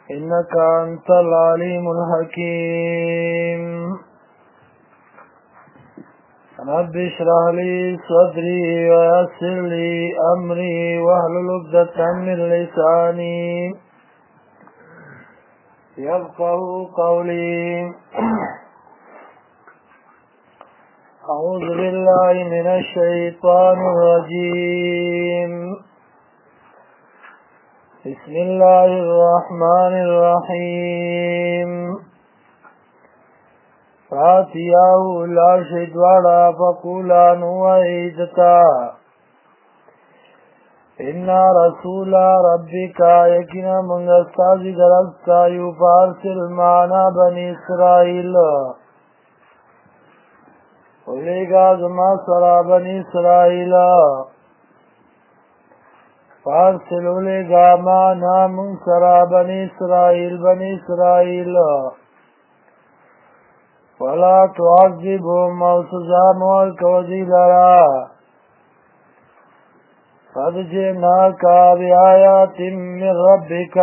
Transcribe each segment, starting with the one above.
إنك أنت العليم الحكيم رب اشرح لي صدري ويسر لي أمري واحلل عقدة من لساني يفقهوا قولي. أعوذ بالله من الشيطان الرجيم. بسم الله الرحمن الرحيم. فاتياه لا شدوالا فقولا نوعيدتا إنا رسول ربك يكنا من استاذ درستا يفارسل معنا بني إسرائيل وليگا زما سرا بني إسرائيل فارسل وليگا معنا من سرا بني إسرائيل ولا تعذبهم او سزا موالکوزی لرا قد جئناک بآیات من ربک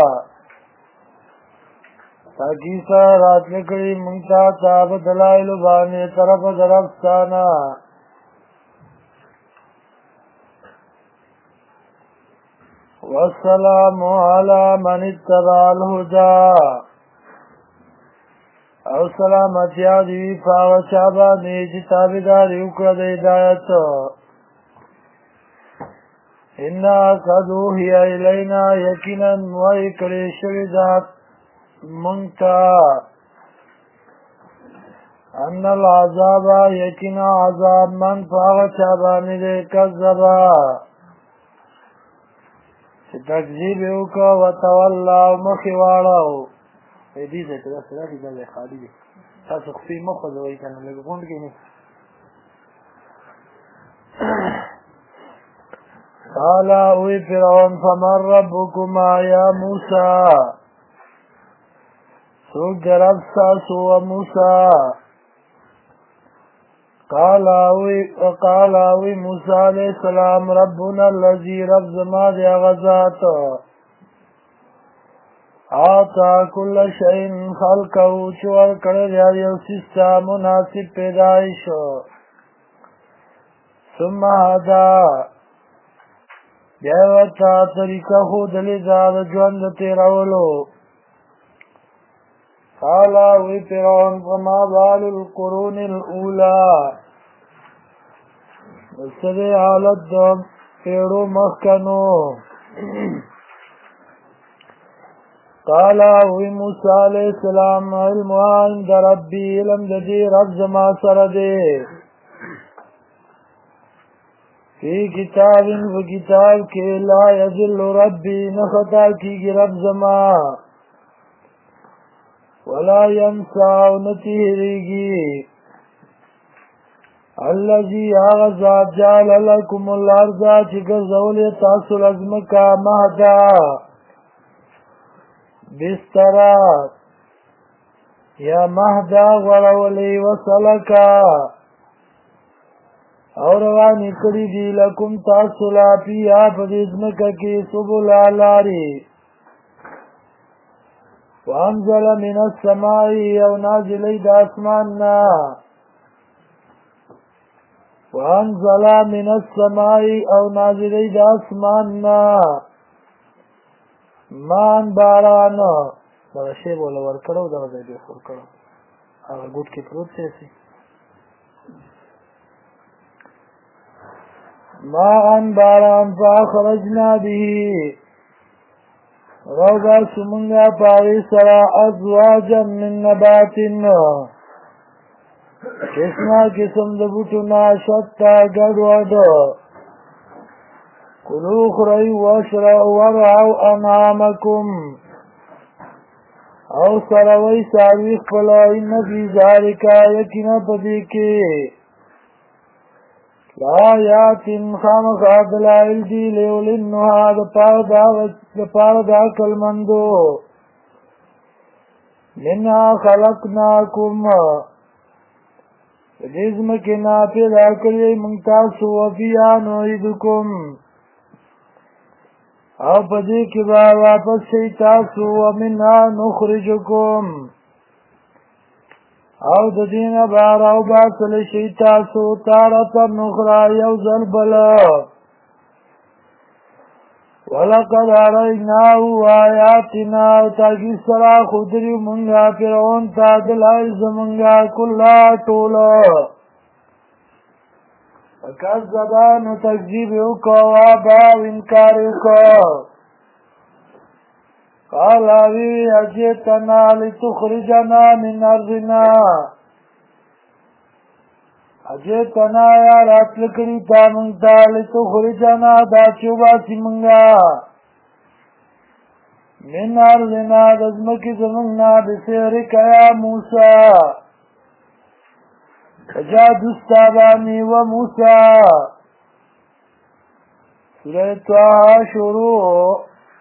تاکی سارات نکڑی منگتا تاب دلائل بانے طرف درفتانا والسلام علی من اتبع الهدى او سلامتی آدوی پاو چابا نیجی تابداری اکرد ہدایت. انا قد اوحی الینا یقینا وحی کړی شوی ذات منتا ان العذاب یقینا عذاب من پاو چابا نیجی کذبا چه تکذیب اوکا وتولا مخیوالاو دې ځای ته داسې راشي دا ځای خالي دی تاسو خپې مه خوځوئ که نه لږ غونډ کښېنئ. قال اوی فرعون فمن ربکما یا موسی څوک د رب ستاسو و موسی قال اوی موسی علیه السلام ربنا الذي رب زما دی هغه ذات آتا کل شئین خلقو چور کرد یو سیستا مناسب پیدایش ثم هدا بیوتا طریقہ خود لزاد جوند تیرولو قالا وی فرعون فما بال القرون الاولا سدی حالت دو پیڑو مخکنو قال وی موسی علیہ السلام علم عند ربی علم ددی رب زما سره دی فی کتاب و کتاب کے لا یذل ربی نخطا کیگی رب زما ولا ینسا نتیریگی الذی آغذات جعل لکم الارض چکر زولی تاسو لازمکا مہدا بسترات یا مهدا غړولی وسلکا او روانی کړي دي لکم تاسو لا پیا په دې ځمکه کې سبل لارې وانزل من السماء او نازلی د اسمان نه وانزل من السماء او نازلی د اسمان نه مان باران دغه شی بوله ورکړو دغه ځای به خور کړو هغه ګوټ کې پروت دی مان باران فاخرجنا به روضا سمنگا پاوی سرا ازواجا من نبات قسمہ قسم دبوٹنا شتا گڑوڑ کلو خرئی واشرعوا ورعوا انعامکم او سروی ساوی خپلا ان فی ذالکا یقینا پدی کے لا یاتن خامخ دلائل دی لیولنها دپار دا کلمندو منها خلقناکم جزمکنا پیدا کری منتاسو وفیان وعیدکم او پدې کې به واپس شي تاسو ومنها نخرجکم او د دین بار او باطل شي تاسو تارة نخرى یو ځل بل ولقد اریناه آیاتنا تاکي سرا خودري مونږه فرعون ته دلایل زمونږه کله ټوله کذبانو تکذیب وکړه وابا انکار وکړه قال وی اجتنا لتخرجنا من ارضنا اجتنا یا راتل کړي تا مونږ ته لتخرجنا دا چوباسي مونږه من ارضنا د ځمکې زمونږ نه بسحرک یا موسی جادو استابانی و موسی سورة طه شروع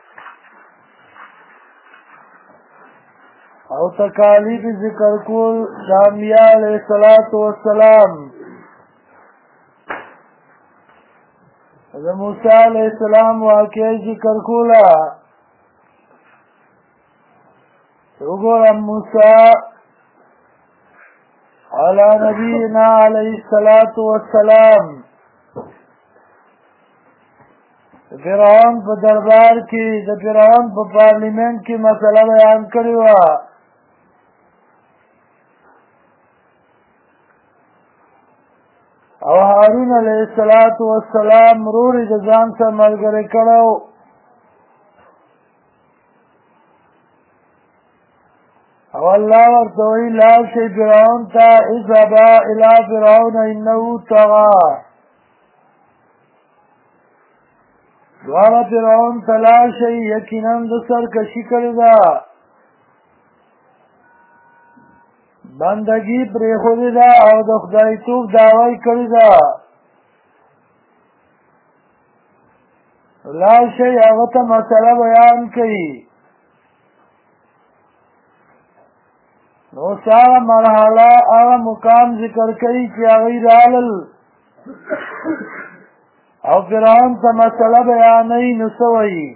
او تکالیف ذکر کول شامیہ علیہ السلام موسی علیہ السلام واقعی ذکر کولا وګورم موسی علی نبینا علیہ السلام فرعون په دربار کې د فرعون په پارلیمنت کې مسله بیان کړې وه او هارون علیہ السلام ورور یې د ځان سره ملګری کړی او الله ورته وی لاړ شئ فرعون ته اذهبا الی فرعون انه طغى دواړه فرعون ته لاړ شئ یقینا د سرکشي کړې ده بندگی پرېښودې ده او د خدایتوب دعوی کړې ده لاړ شئ هغه ته مسله بیان کړي نو ساره مرحله هغه مقام ذکر کوي چې هغوی رالل او فرعون ته مسله بیانوي نو څه وایي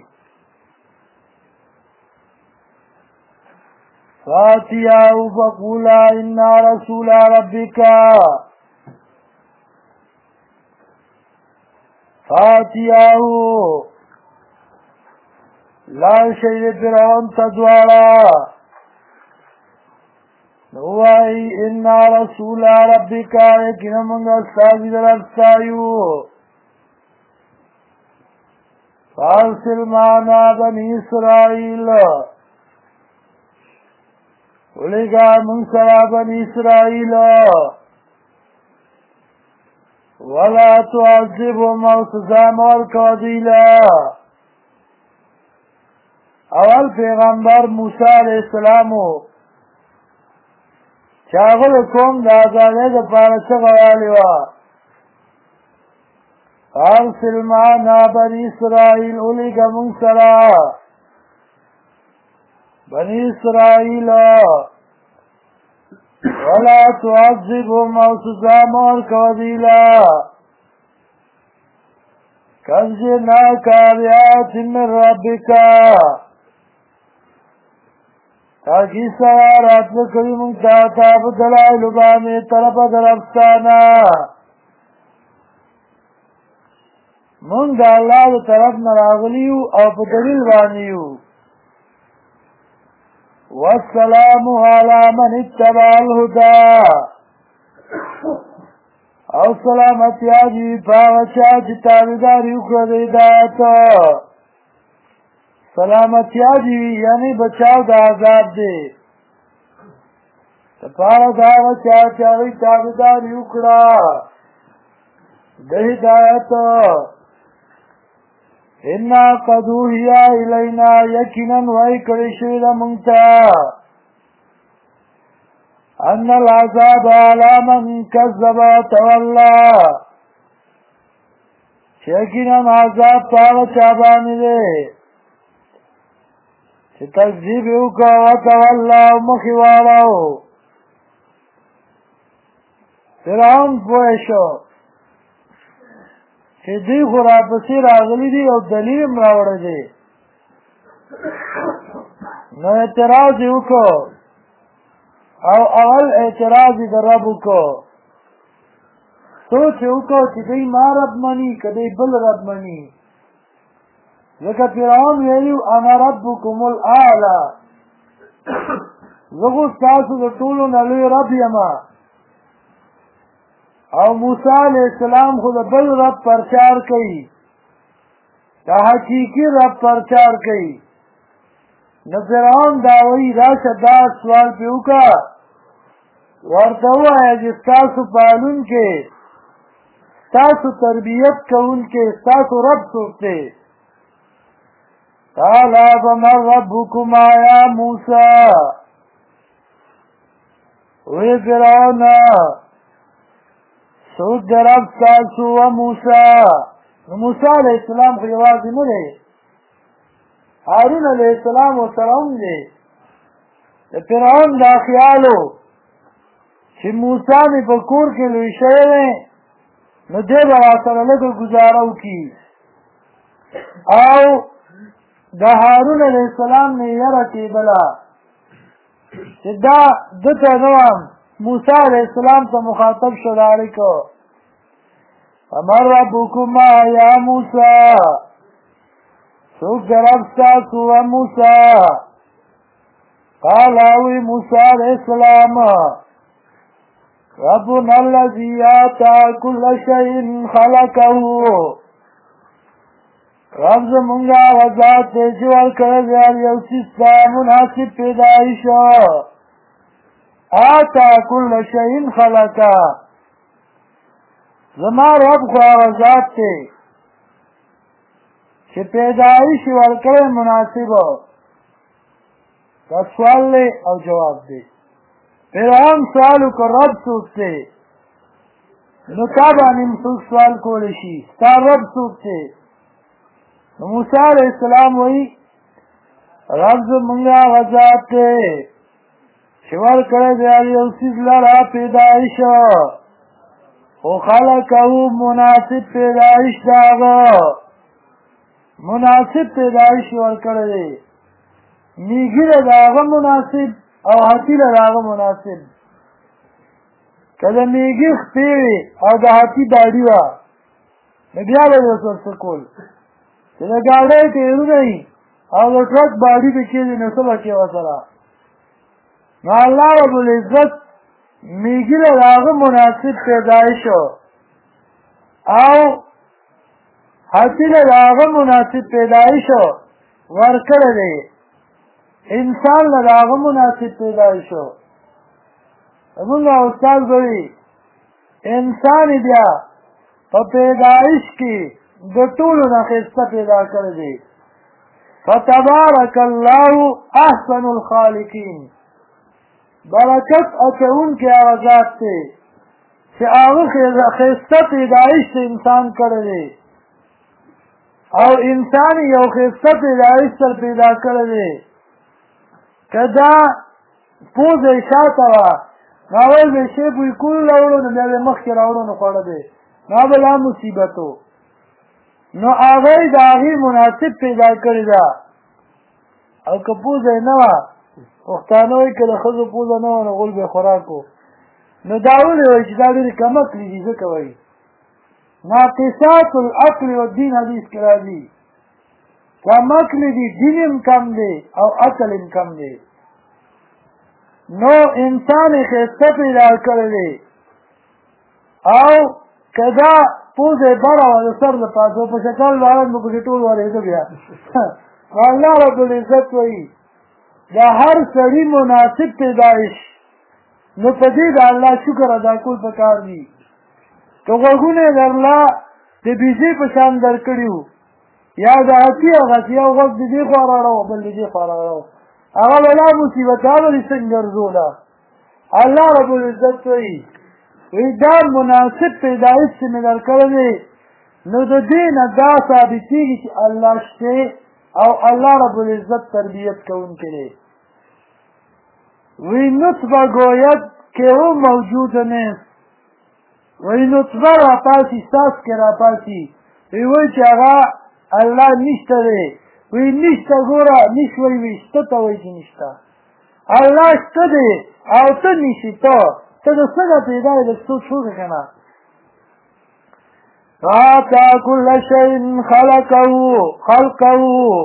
فاتیاه فقولا انا رسول ربک فاتیاه لاړ شئ فرعون ته دواړه نوائی انا رسول ربک یقینا موږ استازي درسته یو فارسل معنا بني اسرائیل ولېږه موږ سره بني اسرائیل ولا تعذبهم او سزا مه ورکوه دوی له اول پیغمبر موسی علیه السلام چې هغه د قوم د ازادۍ دپاره چغه ویلې وه ارسل معنا بني اسرائیل ولېږه موږ سره بني اسرائیل ولا تعذبهم او سزا مه ورکوه دوی له قد جئناک بآیات من ربک تاکي سره راتله کوي مونږ تا په دلایلو باندې طرفه د ربستانه مونږ د الله د طرف نه راغلي یو او په دلیل باندې یو والسلام علی من اتبع الهدى او سلامتیا دي په هغه چا چې تابعداري وکړه د هدایت سلامتیا دی یعنی بچاو د عذاب دی تپاره دا چا چاوی تابعداري وکړه د هدایت انا قد اوحي الینا یقینا وحی کړی شوی ده موږ ته ان العذاب علی من کذب وتولى یقینا عذاب په هغه چا باندې دی چې تکذیب یې وکړه وتولى او مخې واړو فرعون پوه شو چې دوی خو راپسې راغلي دي او دلیل هم راوړی دی نو اعتراض یې وکړو او اول اعتراض یې د رب وکړو سوچ یې وکړو چې دوی ما رب مني که دوی بل رب مني ځکه فرعون ویلي انا ربکم الاعلی زه خو ستاسو د ټولو نه لوی رب یم او موسی علیه السلام خو د بل رب پرچار کوي د حقیقي رب پرچار کوي نو فرعون دا وایي راشه دا سوال پې وکړه ورته ووایه چې ستاسو پالونکی ستاسو تربیت کوونکی ستاسو رب څوک دی قال فمن ربكما يا موسى وی فرعون څوک د رب ستاسو و موسی نو موسی علیه السلام خو یوازې نه دی هارون علیه السلام ورسره هم دی د فرعون دا خیال و چې موسی مې په کور کې لوی شوی دی نو دی به راسره لږه ګزاره وکړي او د هارون علیه السلام نه یره کېدله چې دا دته نه وم موسی علیه السلام ته مخاطب شو د اړیکو فمن ربکما یا موسی څوک د رب ستاسو و موسی قال وی موسی علیه السلام ربنا الذي آتى كل شيء خلقه رب زمونږ هغه ذات دی چې ورکړی دی هر یو څیز ته مناسب پیدایش آتا کل شیء خلقه زما رب خو هغه ذات دی چې پیدایش ورکړی مناسب دا سوال دی او جواب دی فرعون سوال وکړ رب څوک دی نو تا باندې څوک سوال کولی شي ستا رب څوک دی موسی علیہ السلام وی رب زمونږ هغه ذات دی چې ورکړی دی هر یو څیز لره پیدایش خو خلقه مناسب پیدایش د هغه مناسب پیدایش ورکړی دی میږي له د هغه مناسب او هاتي له د هغه مناسب که د میږي خپې وي او د هاتي داړي وه نو بیا به یې ورسره څه کول چې د ګاډۍ ټیرونه وي او د ټرک باډي پکې دي نو څه به کې ورسره نو الله رب العزت میږي له د هغه مناسب پیدایش او هاتي له د هغه مناسب پیدایش ورکړی دی انسان له د هغه مناسب پیدایش زمونږ استاد به وي انسان بیا په پیدایش کې د ټولو نه ښایسته پیدا کړی دی فتبارک الله احسن الخالقین برکت اچونکی هغه ذات دی چې هغه ښایسته پیدایش د انسان کړی دی او انسان یو ښایسته پیدایش سره پیدا کړی دی که دا پوزه یې شاته وه نو اول به یې شی بوی کول راوړو نو بیا به یې مخکې راوړو نو خوړه دی نو به لا مصیبت و نو هغه د هغې مناسب پیدا کړې ده او که پوزه یې نه وه پښتانه وایي که د ښځو پوزه نه وه نو غول به خوراک و نو دا ولې وایي چې دا ډېرې کمعقلې دي ځکه وایي ناقصات العقل والدین حدیث کې راځي کمعقلې دي دین هم کم دی او عقل هم کم دی نو انسان یې ښایسته پیدا کړی دی او که دا پوزه یې بره وه د سر د پاسه په شکل باندې به پکې ټول ورېده بیا الله رب العزت وایي د هر سړي مناسب پیدایش نو په دې د الله شکر ادا کول پکار دي که غوږونه یې د الله د بیزې په شان درکړي وو یا د هسي هغسې یو غوږ د دې خوا راړو بل د دې خوا راړو هغه به لا مصیبت هغه دې څنګه ګرځوله الله رب العزت وایي دا مناسب پیدایش چې مې درکړی دی نو د دې نه دا ثابتېږي چې الله شته او الله رب العزت تربیت کوونکی دی وی نطفه گوید که او موجود نیست وی نطفه را پاسی ساس که را پاسی وی چې هغه الله نشته دی وی نشته ګوره نش وی وي شته ته وایي چې نشته الله شته دی او ته نشي ته د څنګه پیدا یې لږ سوچ وکړه که نه آتا کل شیء خلقه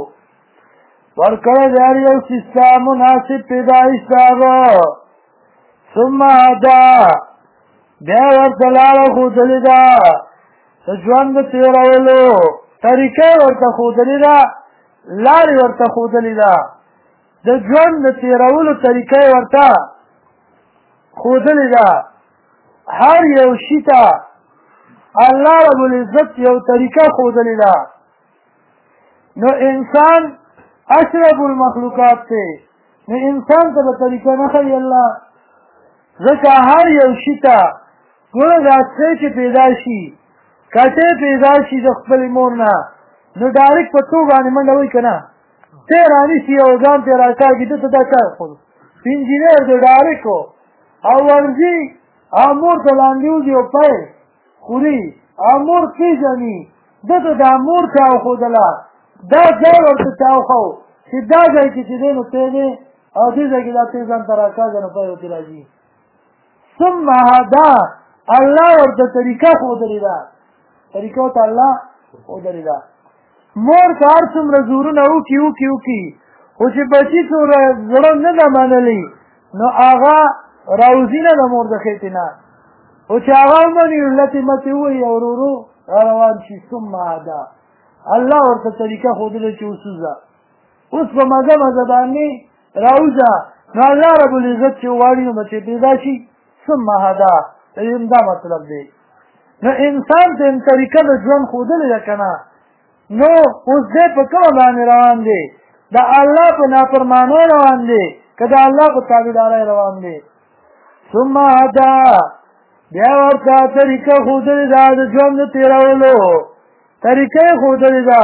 ورکړی دی هر یو څیز ته مناسب پیدایش د هغه ثم هدا بیا ورته لاره ښودلې ده د ژوند د تېرولو طریقه ورته ښودلې ده لارې ورته ښودلې ده د ژوند د تېرولو طریقه یې ورته ښودلې ده هر یو شي ته الله رب العزت یو طریقه ښودلې ده نو انسان اشرف المخلوقات دی نو انسان ته به طریقه نه ښیي الله ځکه هر یو شي ته ګوره دا سپی چې پیدا شي کټې پیدا شي د خپلې مور نه نو ډایرکټ په تو باندې منډه وایي که نه تی رانیسي او ځان تی راکاږي ده ته دا چا خود انجینر دی ډایرکټ او ورځي او مور ته لاندې وځي او پیل خوري او مور پېژني ده ته دا مور چا وښودله دا ځای ورته چا وښو چې دا ځای کې چې دی نو تی دی او دې ځای کې دا تی ځان ته راکاږه نو پیل ورته راځي ثم هدا الله ورته طریقه ښودلې ده طریقه ورته الله ښودلې ده مور که هر څومره زورونه وکړي خو چې بچي څومره زړه نه ده منلي نو هغه راوځي نه د مور د خېټې نه خو چې هغه ومني لتې متې ووایي او ورو ورو روان شي ثم هدا الله ورته طریقه ښودلې چې وسوځه اوس په مزه مزه باندې راوځه نو الله رب العزت چې وغواړي نو بچې پیدا شي ثم هدا دا مطلب دی نو انسان ته طریقه د ژوند ښودلې ده که نه نو اوس دی په کومه باندې روان دی د الله په نافرمانۍ روان دی که د الله په تابعدارۍ روان دی ثم هدا بیا ورته طریقه ښودلې ده د ژوند د تېرولو طریقه یې ښودلې ده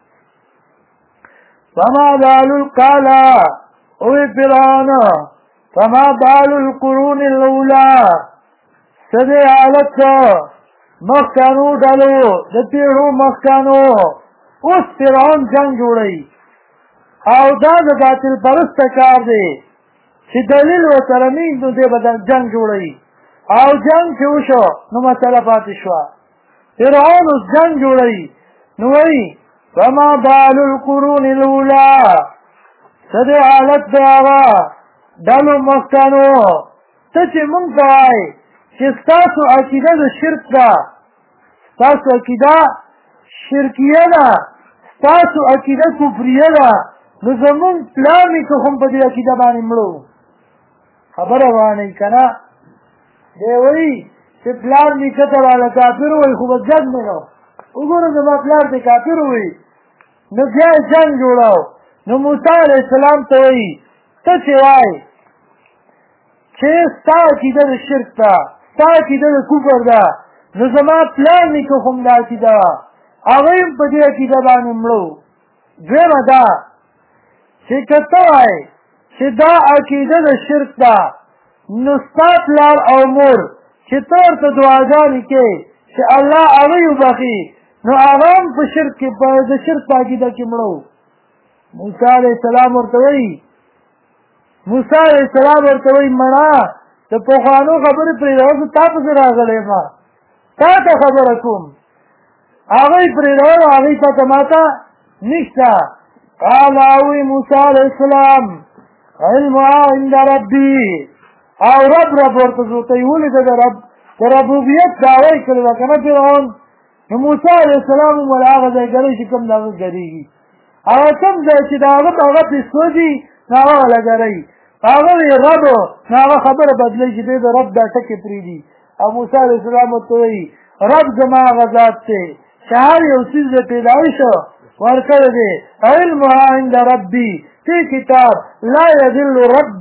فما بال القالا اوی فرعون فما بال القرون الاولى څه دی حالت مخکانو ډلو د پیړو مخکانو اوس فرعون جنګ جوړوي او دا د باطل پرسته کار دی چې دلیل ورسره نه نو دی به جنګ جوړوي او جنګ چې وشو نو مسله پاتې شوه فرعون اوس جنګ جوړوي نو وایي فما بال القرون الاولى څه دی حالت د هغه ډلو مخکانو ته چې مونږ ته وایې چې ستاسو عقیده د شرک ده ستاسو عقیده شرکیه ده ستاسو عقیده کفریه ده نو زمونږ پلار نیکه هم په دې عقیده باندې مړو خبره وانئ که نه دی وایي چې پلار نیکه ته راله کافر وایي خو به جنګ نه نو وګوره زما پلار ته کافر وایي نو بیا یې جنګ جوړاو نو موسی علیه السلام ته وایي ته چې وایې چې ستا عقیده د شرک ده ستا عقیده د کفر ده نو زما پلار نیکه خو هم دا عقیده وه هغوی هم په دې عقیده باندې مړو دویمه دا چې که ته وایې چې دا عقیده د شرک ده نو ستا پلار او مور چې ته ورته دعاګانې کوې چې الله هغوی وبخي نو هغه هم په شرک کې د شرک په عقیده کې مړو موسی علیه السلام ورته وایي موسی علیه السلام ورته وایي مړه د پخوانو خبرې پرېږده زه تا پسې راغلی یم تا ته خبره کوم هغوی پرېږده نو هغوی پته ماته نشته قال اوی موسی علیه السلام علمها عند ربي او رب ورته ورته یې ولیده د ربوبیت دعوه یې کړې ده که نه فرعون نو موسی علیه السلام هم ول هغه ځای ګرۍ چې کوم د هغه ګرېږي هغه کوم ځای چې د هغه په هغه پې سوځي نو هغه وله ګرۍ هغه وی رب نو هغه خبره بدلوي چې دی د رب دا ټکې پرېږدي او موسی علیه السلام ورته وایي رب زما هغه ذات دی چې هر یو څیز د پیدایشو ورکړی دی علمها عند ربي فی کتاب لا یضل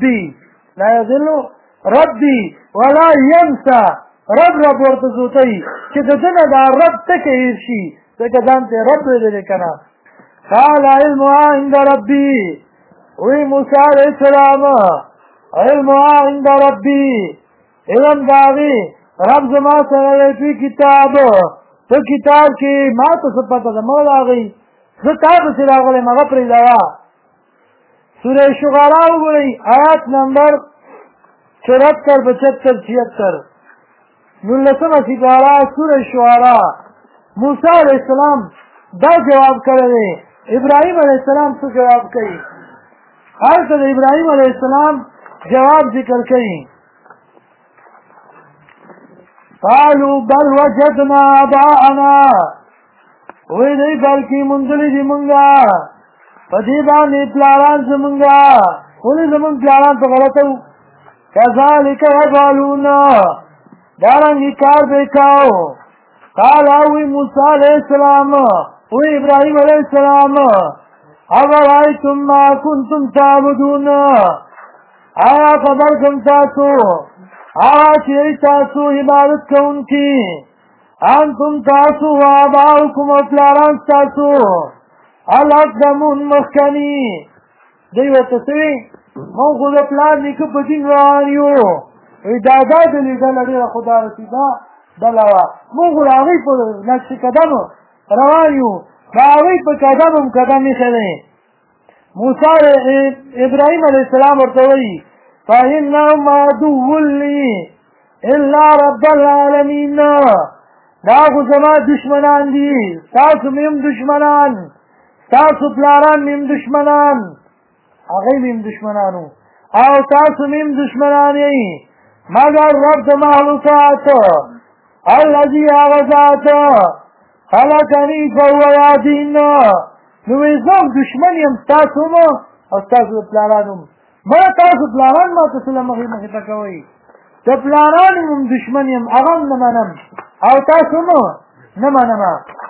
ربي ولا ینسى رب ورته زوتی چې د ده نه دا رب ټکې هېر شي ځکه ځان ته رب ویلی که نه قال علمها عند ربي وی موسی علیه السلام علمها عند ربي علم د هغې رب زما سره دی فی کتاب په کتاب کې ما ته څه پته ده مه راغئ زه تا پسې راغلی یم هغه پرېږدوه سوره شعراء وګورئ آیات نمبر 74 75 76 19مه سپاره سوره شعراء موسی علیه السلام دا جواب کړی دی ابراهیم علیه السلام څه جواب کوي هلته د ابراهیم علیه السلام جواب ذکر کوي قالوا بل وجدنا آباءنا وی دی بلکې موندلي دي مونږه په دې باندې پلاران زمونږه ولې زمونږ پلاران په غلطه وو کذلک یفعلون دارنګې کار به کوو قال وی موسی علیه السلام وی ابراهیم علیه السلام افرأیتم ما کنتم تعبدون آیا خبر کم تاسو چې تاسو عبادت کوونکي انتم تاسو و آباؤکم و پلاران تاسو الاقدمون مخکني دی ورته سوي مونږ خو د پلار نیکه په دین روان یو دا دلې ډله ډېره خدا رسېده ډله وه مونږ خو د هغوی په نقش قدم روان یو د هغوی په قدم هم قدم ایښی دی موسی ابراهیم علیه السلام ورته وایي فإنهم عدو لي إلا رب العالمين دا خو زما دشمنان دي تاسو میم دشمنان تاسو پلاران میم دشمنان هغوی میم دشمنانو او تاسو میم دشمنان یې مگر رب د مخلوقات الذي هغه ذات خلقني فهو يهدين نو وایي زه هم دشمن یم ستاسو هم او ستاسو د پلارانو هم ما تاسو پلاران ما ته سله مخې مخې ته کوئ د پلارانو هم دشمن یم هغه هم نه منم او تاسو هم نه منم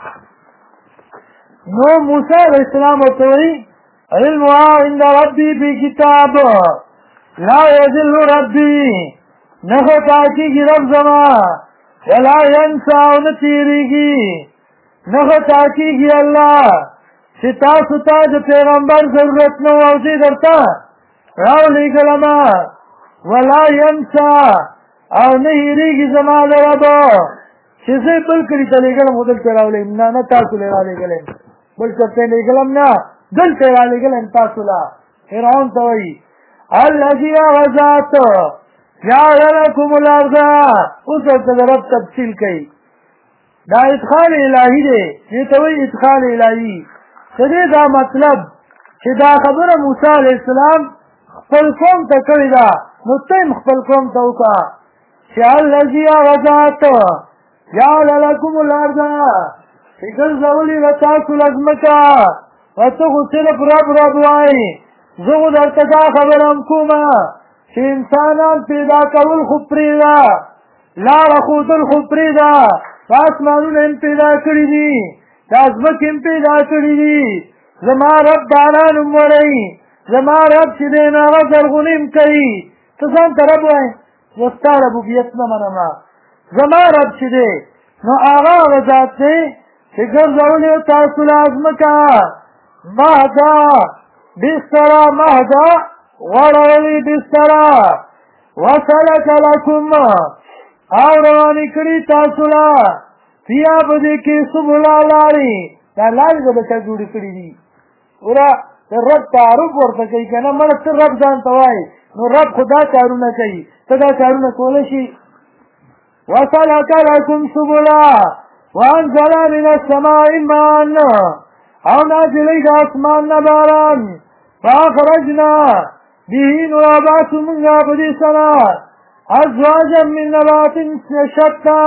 نو موسی علیه السلام ورته وایي علمها عند ربي في كتاب لا يضل ربي نه خطا کېږي رب زما ولا ینسى او نه تېرېږي نه خطا کېږي الله چې تاسو ته د پیغمبر ضرورت نه و او زه درته راولېږلمه ولا ینسى او نه هېرېږي زما د رب چې زه بل کلي ته لېږلم خو دلته راولېږم نه تاسو له رالېږلی بل چېرته لېږلم نه دلته یې رالېږلی تاسو له فرعون ته وایي الذي هغه ذات جعل لكم الارض اوس ورته د رب تفصیل کوي دا ادخال الهي دی دې ته وایي ادخال الهي څه دی دا مطلب چې دا خبره موسی علیه السلام خپل قوم ته کړې ده نو ته هم خپل قوم ته وکړه چې الذي هغه ذات جعل لكم الارض چې ګرځولې وه تاسو له ځمکه او ته خو صرف رب وایې زه خو درته دا خبره هم کومه چې انسانان پیدا کول خو پرېږده لاره ښودل خو پرېږده آسمانونه هم پیدا کړي دي دا ځمکې هم پیدا کړي دي زما رب باران هم وړی زما رب چې دی نو هغه زرغونې هم کوي ته ځان ته رب وایې زه ستا ربوبیت نه منم زما رب چې دی نو هغه ذات دی چې ګرځولې تاسو له ځمکه مهدا بستره مهدا غړولې بستره وسلک لکم او روانې کړي تاسو له فیا په دې کې سبلا لارې دا لارې به چا جوړې کړي دي وره د رب تعارف ورته کوي که نه مړه ته رب ځان ته وایي نو رب خو دا کارونه کوي ته دا کارونه کولی شي وسلک لکم سبلا وانزل من السماء ماء او نازلې د اسمان نه باران فاخرجنا به نبات منها په دې سره ازواجا من نبات شتى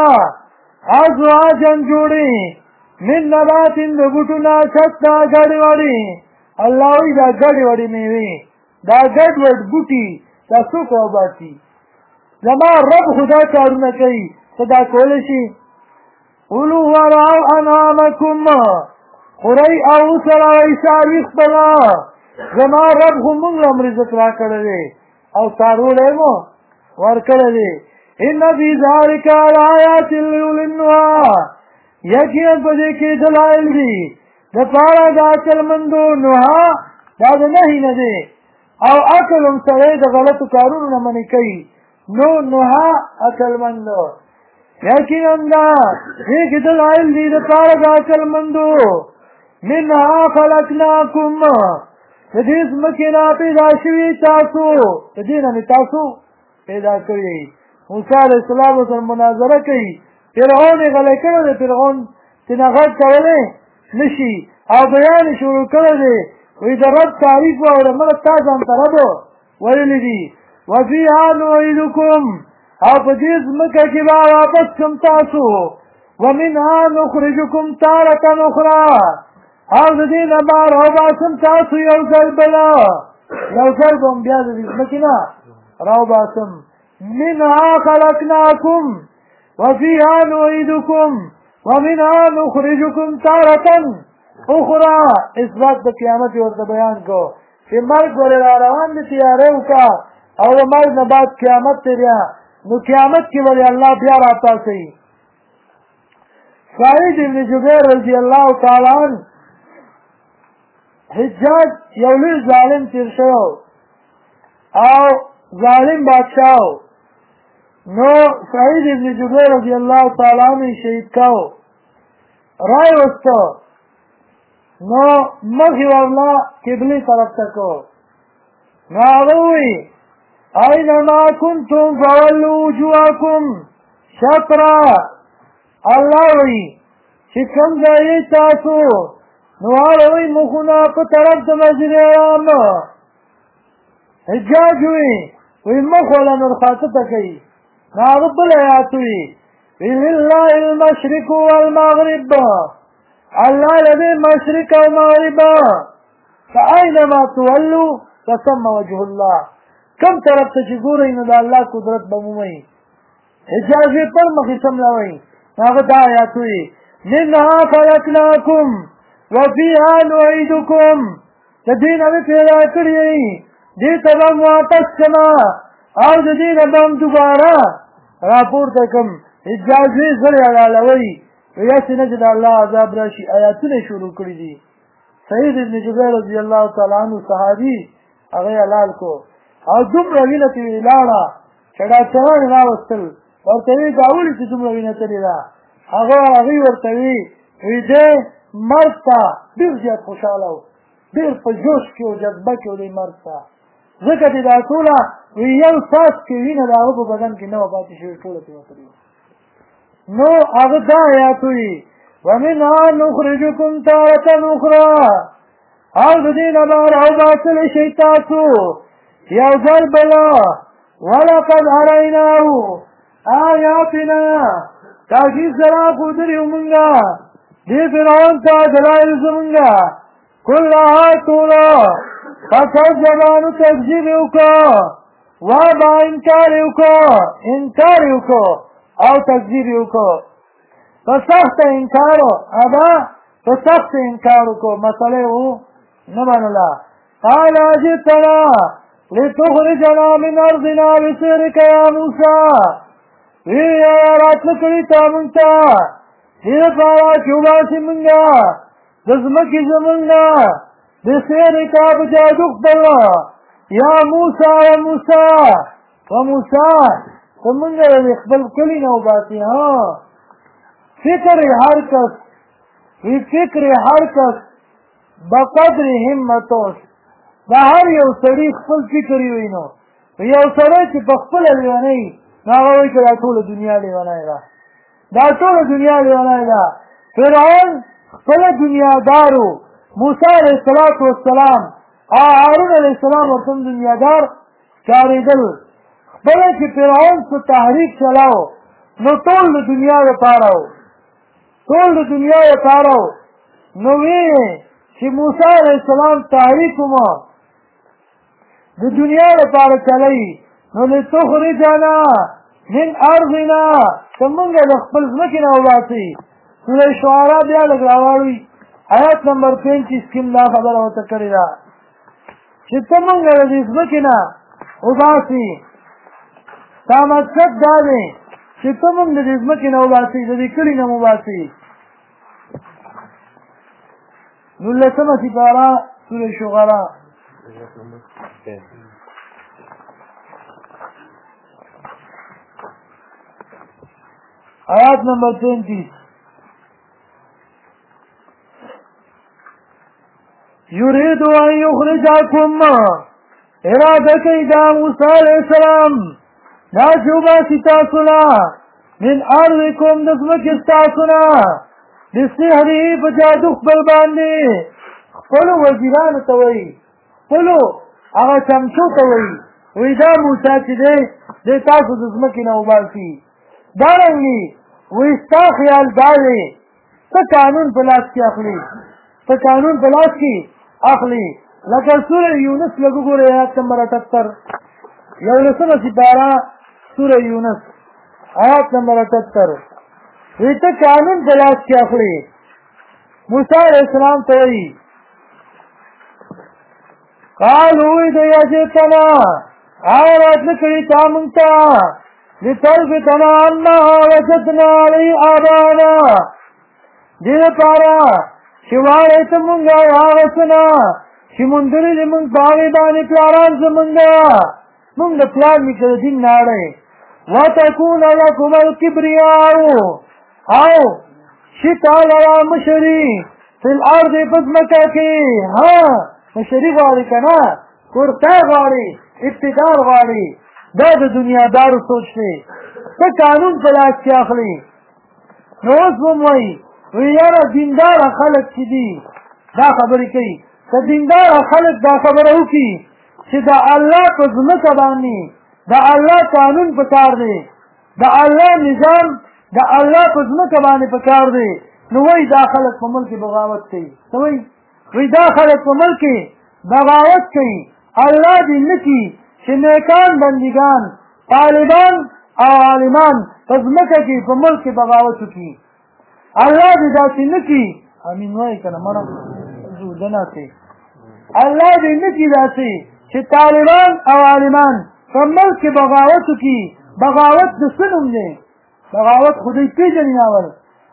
ازواجا جوړې من نبات د بوټو نه شتى ګډې وړې الله وایي دا ګډې وړې مېوې دا ګډ وډ بوټي دا څوک وباسي زما رب خدا کارونه کوي ته دا کولی شي قولوا ورعوا انعامکم خورئ او سره څاروي خپله زما رب خو مونږ له هم رزق راکړی دی او څارولی مو ورکړی دی ان فی ذلک لآیات لأولی النهی یقینا په دې کې دلایل دي دپاره د عقلمندو نهی دا د نهي نه دی او عقل هم سړی د غلطو کارونو نه منې کوي نو نهی عقلمند یقینا دې کې دلایل دي دپاره د عقلمندو منها خلقناکم د دې ځمکې نه پیدا شوي تاسو د دې نه مې تاسو پیدا کړي موسی علیه السلام ورسره مناظره کوي فرعون یې غلی کړی دی فرعون تېنه غږ کولی نه شي او بیان یې شروع کړی دی وایي د رب تعریف واوره مړه تا ځان ته رب ویلي دي وفیها نعیدکم او په دې ځمکه کې به واپس کړم تاسو ومنها نخرجکم تارة اخرى او د دې نه به راوباسم تاسو یو ځل بله یو ځل به هم بیا د دې ځمکې نه راوباسم منها خلقناکم وفيها نعيدكم ومنها نخرجكم تارة اخرى اثبات د قیامت ورته بیان کو چې مرګ ولې را روان دي تیارې وکړه او د مرګ نه بعد قیامت دی بیا نو قیامت کې ولې الله بیا راپاڅوي سعید ابن جبیر رضی الله تعالی عنه حجاج یو لوی ظالم تیر شوی او ظالم بادشاہ نو سعید ابن جبیر رضی الله تعالی عنہ شهید کاو رای وسته نو مخی ورلا قبلی طرف تکو نو آغوی اینما کنتم فولو وجوهکم شطرا اللہ وی چکم دائی تاسو نو آغوی مخونا پا طرف دا مسجد حرام حجاج وی مخولا نرخاطه تکی ناغب الایاتوی لله المشرق والمغرب اللہ لدے مشرق و مغرب فأینما تولو فثم وجه اللہ کم طرف تشگو رئی نو دا اللہ قدرت بمومئی حجازی پر مخصم لوئی ناغب آیاتوی منها خلقناکم وفیها نعیدکم تدین ابی پیدا کریئی دیتا بم واپس کما او دین بم دوبارہ راپور تکم اجازه زر علالوی ویاسی نجد اللہ عذاب راشی آیاتون شروع کری دی سعید ابن جبیر رضی اللہ تعالی عنہ صحابی اغی علال کو او دم روینتی ویلالا چڑا چوان راوستل ورطوی داولی چی دم روینتی لیلا اغی ورطوی ویده مرد تا بیر زیاد خوشحالاو بیر پا جوش کیو جذبه کیو دی مرد تا ذکر دی دا طولا وی یو ساس کی وین دا اغو پا بدن کی نو باتی شوی طولا تی وطریو نو اغدا آیاتوی ومنها نخرجکم تارة اخرى او دین بار او باطل شیطاتو یو ذر بلا ولقد اریناو آیاتنا تاکی سرا قدریو منگا دی فرعون تا دلائل زمنگا کلها طولا فکذبانو تکذیبیو کا وابا انکاریو کا او تکذیبیو کا فسخت انکارو ابا فسخت انکارو کو مسئلے ہو نبانلا قال اجتنا لتخرجنا من ارضنا بسرک یا موسیٰ وی رات لکڑی تا منتا دیر پارا چوباسی منگا دزمکی زمنگا بسرک بجادوک بلا یا موسیٰ و موسیٰ منگا اقبل کلی نو باسی ہاں فکر ہر کس بقدر همتوش دا هر یو سړي خپل فکر وي نو یو سړی چې په خپل لیونی هغه وایي چې دا ټوله دنیا لیونی ده دا ټوله دنیا لیونی ده فرعون خپل دنیادارو موسی علیه السلام او هارون علیه السلام ورته دنیادار ښکارېدل خپله چې فرعون څه تحریک چلاو نو ټول د دنیا لپاره نو وی چې موسی علیه السلام تحریک ومه د دنیا لپاره چلی نو لتخرجنا من ارضنا که مونږ د خپل ځمکې نه وباسئ سوره شعراء بیا لږ راواړوئ آیات نمبر 35 کې هم دا خبره ورته کړې ده چې ته مونږ د دې ځمکې نه وباسئ ستا مقصد دا دی چې ته مونږ د دې ځمکې نه وباسئ د دې کلي نه وباسئ 19 سپاره سوره شعراء آیات نمبر 33 یرید ان یخرجکم اراده کوي دا موسی علیہ السلام دا چوبا ستاسونا من ارضکم د ځمکې ستاسونا بسحرې په جادو خپل باندې خپلو وزیرانو ته وایي خپلو هغه چمچو ته وایي وایي دا موسی چې دی دی تاسو د ځمکې نه وباسي دارنګې وایي ستا خیال دا دی ته قانون په لاس کې اخلي ته قانون په لاس کې اخلي لکه سوره یونس لږ وګورئ آیات نمبر 78 یولسمه سپاره سوره یونس آیات نمبر 78 وایي ته قانون په لاس کې اخلي موسی علیہ السلام ته وایي قالوا اذا جئتنا آیات نکړي تا مونږ ته لتلفتنا عنا وجدنا عليه آباءنا دې لپاره چې واړې ته مونږ هغه څه نه چې موندلې دې مونږ په هغې باندې پلاران زمونږ مونږ د پلار نیکه د دین نه اړئ وتکون لکم الکبریاء او شي تا لره مشري فی الارض په ځمکه کې ها مشري غواړي که نه کورتا غواړي اقتدار غواړي دا د دنیادارو سوچ دی ته قانون په لاس کې اخلي نو اوس به م وایي یاره دینداره خلک چې دي دا خبرې کوي که دینداره خلک دا خبره وکړي چې د الله په ځمکه باندې د الله قانون په کار دی د الله نظام د الله په ځمکه باندې په کار دی نو وایي دا خلک په ملک بغاوت کوي څه وایي وایي دا خلک په ملک بغاوت کوي الله دې نه کړي چې نیکان بندګان طالبان او عالمان په ځمکه کې په ملک بغاوت وکړي الله دې داسې نه کړي امین وایي که نه مړه ځو دناسې الله دې نه کړي داسې چې طالبان او عالمان په ملک کې بغاوت وکړي بغاوت د څه نوم دی بغاوت خو دوی پېژني اول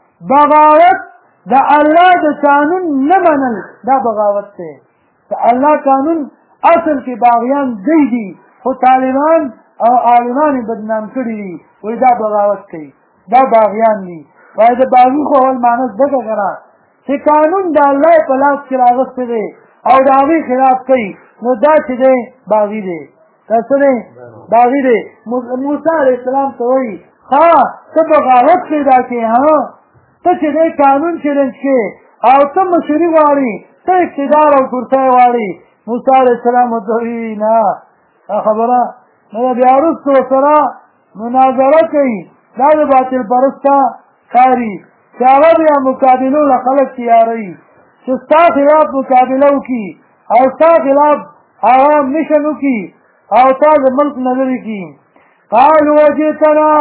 بغاوت د الله د قانون نه منل دا بغاوت دی د الله قانون اصل کې باغیان دی دي خو طالبان او عالمان یې بدنام کړي دي وایي دا بغاوت کوي دا باغیان دي وایي د باغي خو اول معنی زده که که نه چې قانون د الله په لاس کې راغستی دی او د هغې خلاف کوي نو دا چې دی باغي دی دا څه دی باغي دی موسی علیه السلام ته وایي ها ته بغاوت کوې دا کې ها ته چې دی قانون چیلنج کې او ته مشري غواړي ته اقتدار او کرسی غواړي موسی علیه السلام ورته وایي نه دا خبره نو بیا وروسته ورسره مناظره کوي دا د باطل پرسته کاري چې هغه بیا مقابلو له خلک تیاروي چې ستا خلاف مقابله وکړي او ستا خلاف هغه مشن وکړي او تا د ملک نه لرې کړي قالوا وجئتنا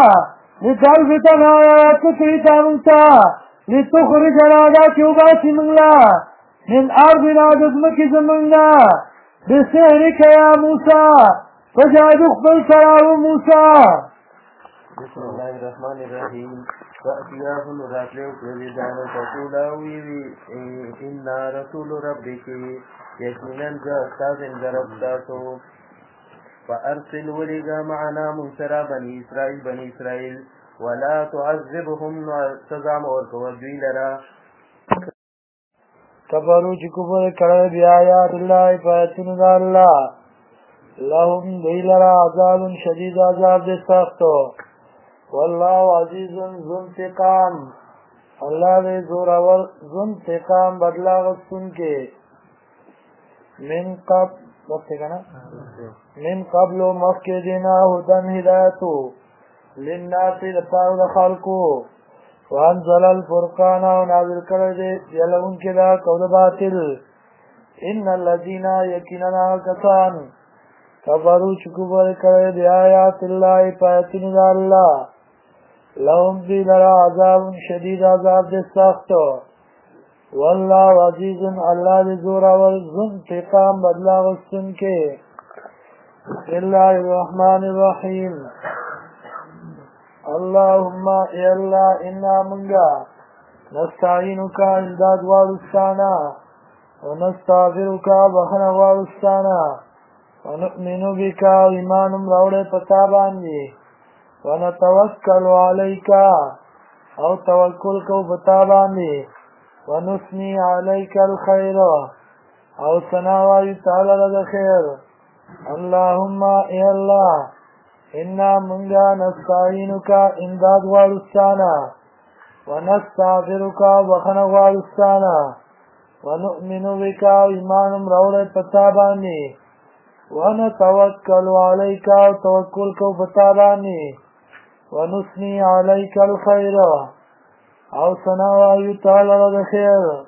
لتلفتنا ته کوي تا مونږ ته لتخرجنا دا چې وباسي مونږ له من ارضنا د ځمکې زمونږ نه بسحرک یا موسی په جادو خپل سره و موسی بسم الله الرحمن الرحیم فأتیاه راتلو کردانو فقولا ویوی انا رسول ربکی یقینا استاذ دربتاسو فأرسل ولغا معنا منسرا بني اسرائیل ولا تعذبهم سزام ورکو دوی لرا کفرو چې کفر کړی بیا آیات الله پاتینو د الله لهم دوی لرا عذاب شدید عذاب دې سختو والله عزیز ذو انتقام الله دې زور اور ذو انتقام بدلا غوښتونکی من قبل مخکې دینا هدن هدایتو للناس لپاره د خلکو وانزل الفرقان او نازل کړی دی یلونکي دا قول باطل ان الذین یقینا کسان کفروا چې کفر کړی دی آیات الله پاتینو د الله لهم دی لرا عذاب شدید عذاب دې سخت والله عزیز الله دې زور او ذو انتقام بدلا غوښتونکی بسم الله الرحمن الرحیم اللهم یا الله انا منگا نستعینک امداد غواړستانا ونستغفرک بخنه غواړستانا ونؤمن بک ایمان راوړې پتا باندې ونتوکل علیک او توکل کو بتا باندې ونثني عليك الخير او ثنا وایو تعالی د خیر اللهم اے الله انا منگا نستعینک امداد غوارستانا ونستغفرک بخن غوارستانا ونؤمن بك ایمانم روڑ پتابانی ونتوکل علیک توکل کو پتابانی ونثني عليك الخير او ثنا وایو تعالی د خیر